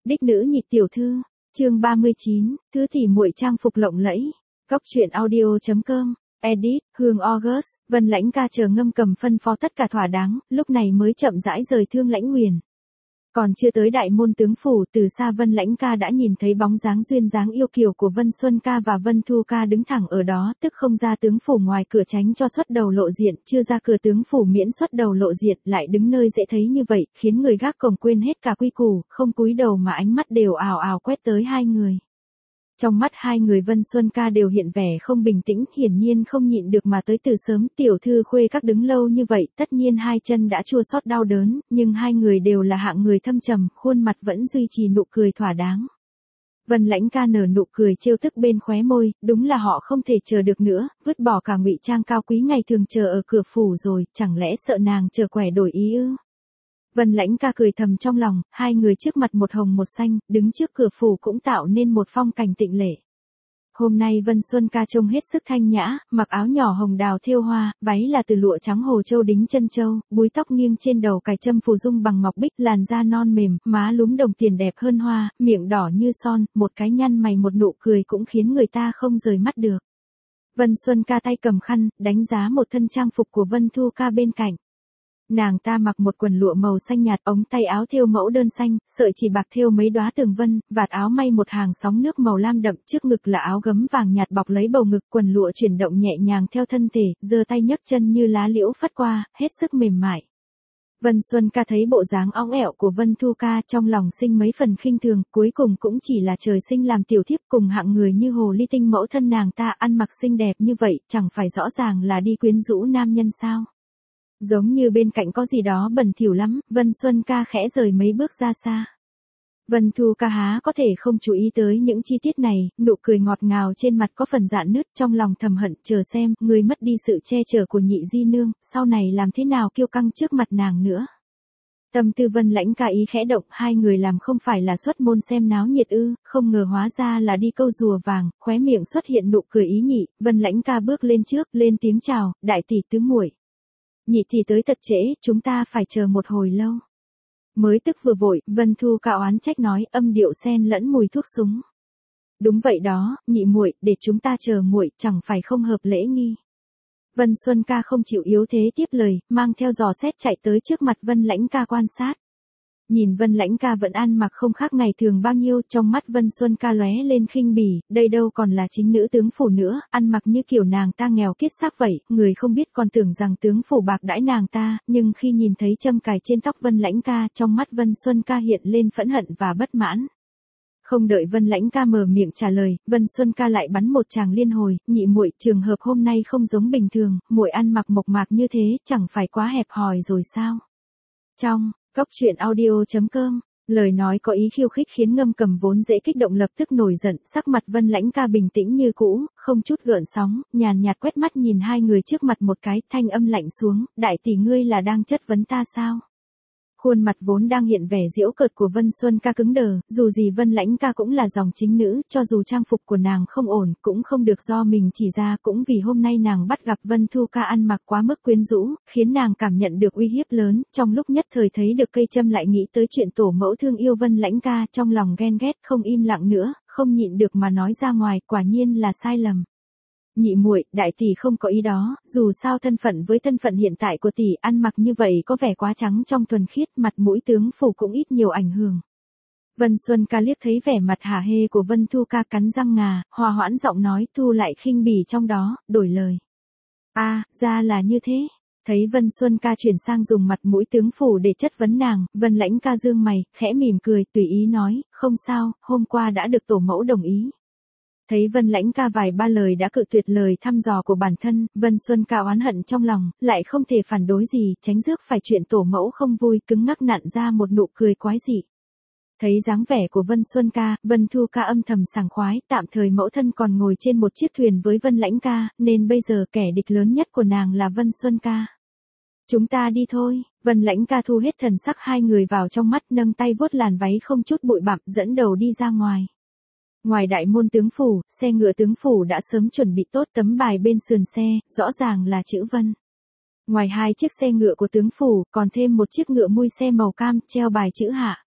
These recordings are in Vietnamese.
Đích nữ nhị tiểu thư, chương 39, thứ tỷ muội trang phục lộng lẫy. Góc truyện audio.com, edit, Hương August, Vân Lãnh ca chờ Ngâm Cầm phân phó tất cả thỏa đáng, lúc này mới chậm rãi rời Thương Lãnh Nguyền. Còn chưa tới đại môn tướng phủ, từ xa Vân Lãnh ca đã nhìn thấy bóng dáng duyên dáng yêu kiều của Vân Xuân ca và Vân Thu ca đứng thẳng ở đó, tức không ra tướng phủ ngoài cửa tránh cho xuất đầu lộ diện, chưa ra cửa tướng phủ miễn xuất đầu lộ diện, lại đứng nơi dễ thấy như vậy, khiến người gác cổng quên hết cả quy củ, không cúi đầu mà ánh mắt đều ào ào quét tới hai người. Trong mắt hai người Vân Xuân ca đều hiện vẻ không bình tĩnh, hiển nhiên không nhịn được mà tới từ sớm. Tiểu thư khuê các đứng lâu như vậy, tất nhiên hai chân đã chua xót đau đớn, nhưng hai người đều là hạng người thâm trầm, khuôn mặt vẫn duy trì nụ cười thỏa đáng. Vân Lãnh ca nở nụ cười trêu tức bên khóe môi, đúng là họ không thể chờ được nữa, vứt bỏ cả ngụy trang cao quý ngày thường chờ ở cửa phủ rồi, chẳng lẽ sợ nàng chờ quẻ đổi ý ư? Vân Lãnh ca cười thầm trong lòng, hai người trước mặt một hồng một xanh, đứng trước cửa phủ cũng tạo nên một phong cảnh tịnh lệ. Hôm nay Vân Xuân ca trông hết sức thanh nhã, mặc áo nhỏ hồng đào thêu hoa, váy là từ lụa trắng hồ châu đính chân châu, búi tóc nghiêng trên đầu cài châm phù dung bằng ngọc bích, làn da non mềm, má lúm đồng tiền đẹp hơn hoa, miệng đỏ như son, một cái nhăn mày một nụ cười cũng khiến người ta không rời mắt được. Vân Xuân ca tay cầm khăn, đánh giá một thân trang phục của Vân Thu ca bên cạnh. Nàng ta mặc một quần lụa màu xanh nhạt, ống tay áo thêu mẫu đơn xanh, sợi chỉ bạc thêu mấy đóa tường vân, vạt áo may một hàng sóng nước màu lam đậm, trước ngực là áo gấm vàng nhạt bọc lấy bầu ngực, quần lụa chuyển động nhẹ nhàng theo thân thể, giơ tay nhấc chân như lá liễu phất qua, hết sức mềm mại. Vân Xuân ca thấy bộ dáng óng ẹo của Vân Thu ca, trong lòng sinh mấy phần khinh thường, cuối cùng cũng chỉ là trời sinh làm tiểu thiếp, cùng hạng người như hồ ly tinh mẫu thân nàng ta ăn mặc xinh đẹp như vậy, chẳng phải rõ ràng là đi quyến rũ nam nhân sao? Giống như bên cạnh có gì đó bẩn thỉu lắm, Vân Xuân ca khẽ rời mấy bước ra xa. Vân Thu ca há có thể không chú ý tới những chi tiết này, nụ cười ngọt ngào trên mặt có phần rạn nứt, trong lòng thầm hận, chờ xem, người mất đi sự che chở của nhị di nương, sau này làm thế nào kiêu căng trước mặt nàng nữa. Tâm tư Vân Lãnh ca ý khẽ động, hai người làm không phải là xuất môn xem náo nhiệt ư, không ngờ hóa ra là đi câu rùa vàng, khóe miệng xuất hiện nụ cười ý nhị, Vân Lãnh ca bước lên trước, lên tiếng chào, đại tỷ tứ muội. Nhị tỷ tới thật trễ, chúng ta phải chờ một hồi lâu. Mới tức vừa vội, Vân Thu ca oán trách nói, âm điệu xen lẫn mùi thuốc súng. Đúng vậy đó, nhị muội, để chúng ta chờ muội, chẳng phải không hợp lễ nghi. Vân Xuân ca không chịu yếu thế tiếp lời, mang theo giò xét chạy tới trước mặt Vân Lãnh ca quan sát. Nhìn Vân Lãnh ca vẫn ăn mặc không khác ngày thường bao nhiêu, trong mắt Vân Xuân ca lóe lên khinh bỉ, đây đâu còn là chính nữ tướng phủ nữa, ăn mặc như kiểu nàng ta nghèo kiết xác vậy, người không biết còn tưởng rằng tướng phủ bạc đãi nàng ta, nhưng khi nhìn thấy châm cài trên tóc Vân Lãnh ca, trong mắt Vân Xuân ca hiện lên phẫn hận và bất mãn. Không đợi Vân Lãnh ca mở miệng trả lời, Vân Xuân ca lại bắn một tràng liên hồi, nhị muội, trường hợp hôm nay không giống bình thường, muội ăn mặc mộc mạc như thế, chẳng phải quá hẹp hòi rồi sao? Trong Góc truyện audio.com, lời nói có ý khiêu khích khiến Ngâm Cầm vốn dễ kích động lập tức nổi giận, sắc mặt Vân Lãnh ca bình tĩnh như cũ, không chút gợn sóng, nhàn nhạt quét mắt nhìn hai người trước mặt một cái, thanh âm lạnh xuống, đại tỷ ngươi là đang chất vấn ta sao? Khuôn mặt vốn đang hiện vẻ giễu cợt của Vân Xuân ca cứng đờ, dù gì Vân Lãnh ca cũng là dòng chính nữ, cho dù trang phục của nàng không ổn, cũng không được do mình chỉ ra, cũng vì hôm nay nàng bắt gặp Vân Thu ca ăn mặc quá mức quyến rũ, khiến nàng cảm nhận được uy hiếp lớn, trong lúc nhất thời thấy được cây châm lại nghĩ tới chuyện tổ mẫu thương yêu Vân Lãnh ca, trong lòng ghen ghét, không im lặng nữa, không nhịn được mà nói ra ngoài, quả nhiên là sai lầm. Nhị muội, đại tỷ không có ý đó, dù sao thân phận với thân phận hiện tại của tỷ, ăn mặc như vậy có vẻ quá trắng trong thuần khiết, mặt mũi tướng phủ cũng ít nhiều ảnh hưởng. Vân Xuân ca liếc thấy vẻ mặt hả hê của Vân Thu ca cắn răng ngà, hòa hoãn giọng nói, thu lại khinh bỉ trong đó, đổi lời. Ra là như thế. Thấy Vân Xuân ca chuyển sang dùng mặt mũi tướng phủ để chất vấn nàng, Vân Lãnh ca dương mày, khẽ mỉm cười, tùy ý nói, không sao, hôm qua đã được tổ mẫu đồng ý. Thấy Vân Lãnh ca vài ba lời đã cự tuyệt lời thăm dò của bản thân, Vân Xuân ca oán hận trong lòng, lại không thể phản đối gì, tránh rước phải chuyện tổ mẫu không vui, cứng ngắc nặn ra một nụ cười quái dị. Thấy dáng vẻ của Vân Xuân ca, Vân Thu ca âm thầm sảng khoái, tạm thời mẫu thân còn ngồi trên một chiếc thuyền với Vân Lãnh ca, nên bây giờ kẻ địch lớn nhất của nàng là Vân Xuân ca. Chúng ta đi thôi, Vân Lãnh ca thu hết thần sắc hai người vào trong mắt, nâng tay vuốt làn váy không chút bụi bặm, dẫn đầu đi ra ngoài. Ngoài đại môn tướng phủ, xe ngựa tướng phủ đã sớm chuẩn bị tốt, tấm bài bên sườn xe, rõ ràng là chữ Vân. Ngoài hai chiếc xe ngựa của tướng phủ, còn thêm một chiếc ngựa mui xe màu cam, treo bài chữ Hạ.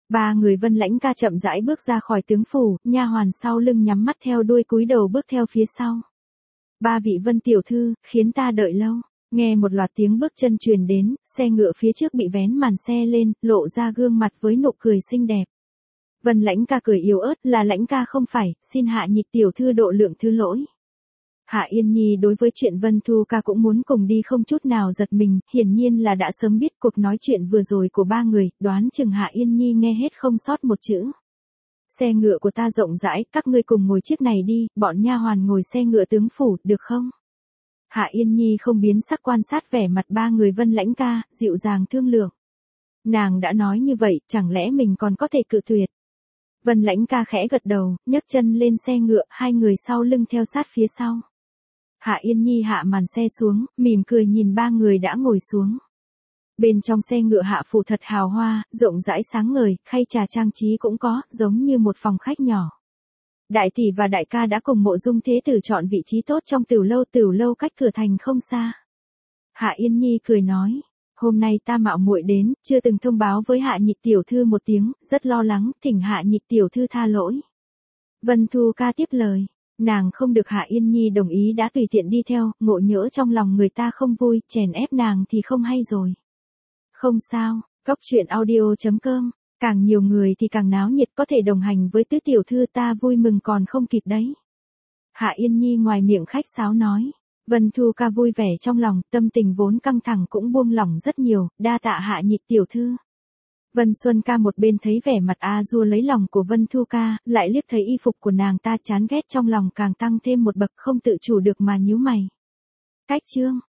Ba người Vân Lãnh ca chậm rãi bước ra khỏi tướng phủ, nha hoàn sau lưng nhắm mắt theo đuôi cúi đầu bước theo phía sau. Ba vị Vân tiểu thư, khiến ta đợi lâu. Nghe một loạt tiếng bước chân truyền đến, xe ngựa phía trước bị vén màn xe lên, lộ ra gương mặt với nụ cười xinh đẹp. Vân Lãnh ca cười yếu ớt, là Lãnh ca không phải, xin Hạ Nhịch tiểu thư độ lượng thứ lỗi. Hạ Yên Nhi đối với chuyện Vân Thu ca cũng muốn cùng đi không chút nào giật mình, hiển nhiên là đã sớm biết cuộc nói chuyện vừa rồi của ba người, đoán chừng Hạ Yên Nhi nghe hết không sót một chữ. Xe ngựa của ta rộng rãi, các ngươi cùng ngồi chiếc này đi, bọn nha hoàn ngồi xe ngựa tướng phủ, được không? Hạ Yên Nhi không biến sắc quan sát vẻ mặt ba người Vân Lãnh ca, dịu dàng thương lượng. Nàng đã nói như vậy, chẳng lẽ mình còn có thể cự tuyệt? Vân Lãnh ca khẽ gật đầu, nhấc chân lên xe ngựa, hai người sau lưng theo sát phía sau. Hạ Yên Nhi hạ màn xe xuống, mỉm cười nhìn ba người đã ngồi xuống. Bên trong xe ngựa hạ phủ thật hào hoa, rộng rãi sáng ngời, khay trà trang trí cũng có, giống như một phòng khách nhỏ. Đại tỷ và đại ca đã cùng Mộ Dung Thế Tử chọn vị trí tốt trong tiểu lâu cách cửa thành không xa. Hạ Yên Nhi cười nói, hôm nay ta mạo muội đến, chưa từng thông báo với Hạ Nhịch tiểu thư một tiếng, rất lo lắng, thỉnh Hạ Nhịch tiểu thư tha lỗi. Vân Thu ca tiếp lời, nàng không được Hạ Yên Nhi đồng ý đã tùy tiện đi theo, ngộ nhỡ trong lòng người ta không vui, chèn ép nàng thì không hay rồi. Không sao, Goctruyện.audio.com, càng nhiều người thì càng náo nhiệt, có thể đồng hành với tứ tiểu thư ta vui mừng còn không kịp đấy. Hạ Yên Nhi ngoài miệng khách sáo nói. Vân Thu ca vui vẻ trong lòng, tâm tình vốn căng thẳng cũng buông lỏng rất nhiều, đa tạ Hạ Nhịch tiểu thư. Vân Xuân ca một bên thấy vẻ mặt A-dua lấy lòng của Vân Thu ca, lại liếc thấy y phục của nàng ta chán ghét trong lòng càng tăng thêm một bậc, không tự chủ được mà nhíu mày. Cách chương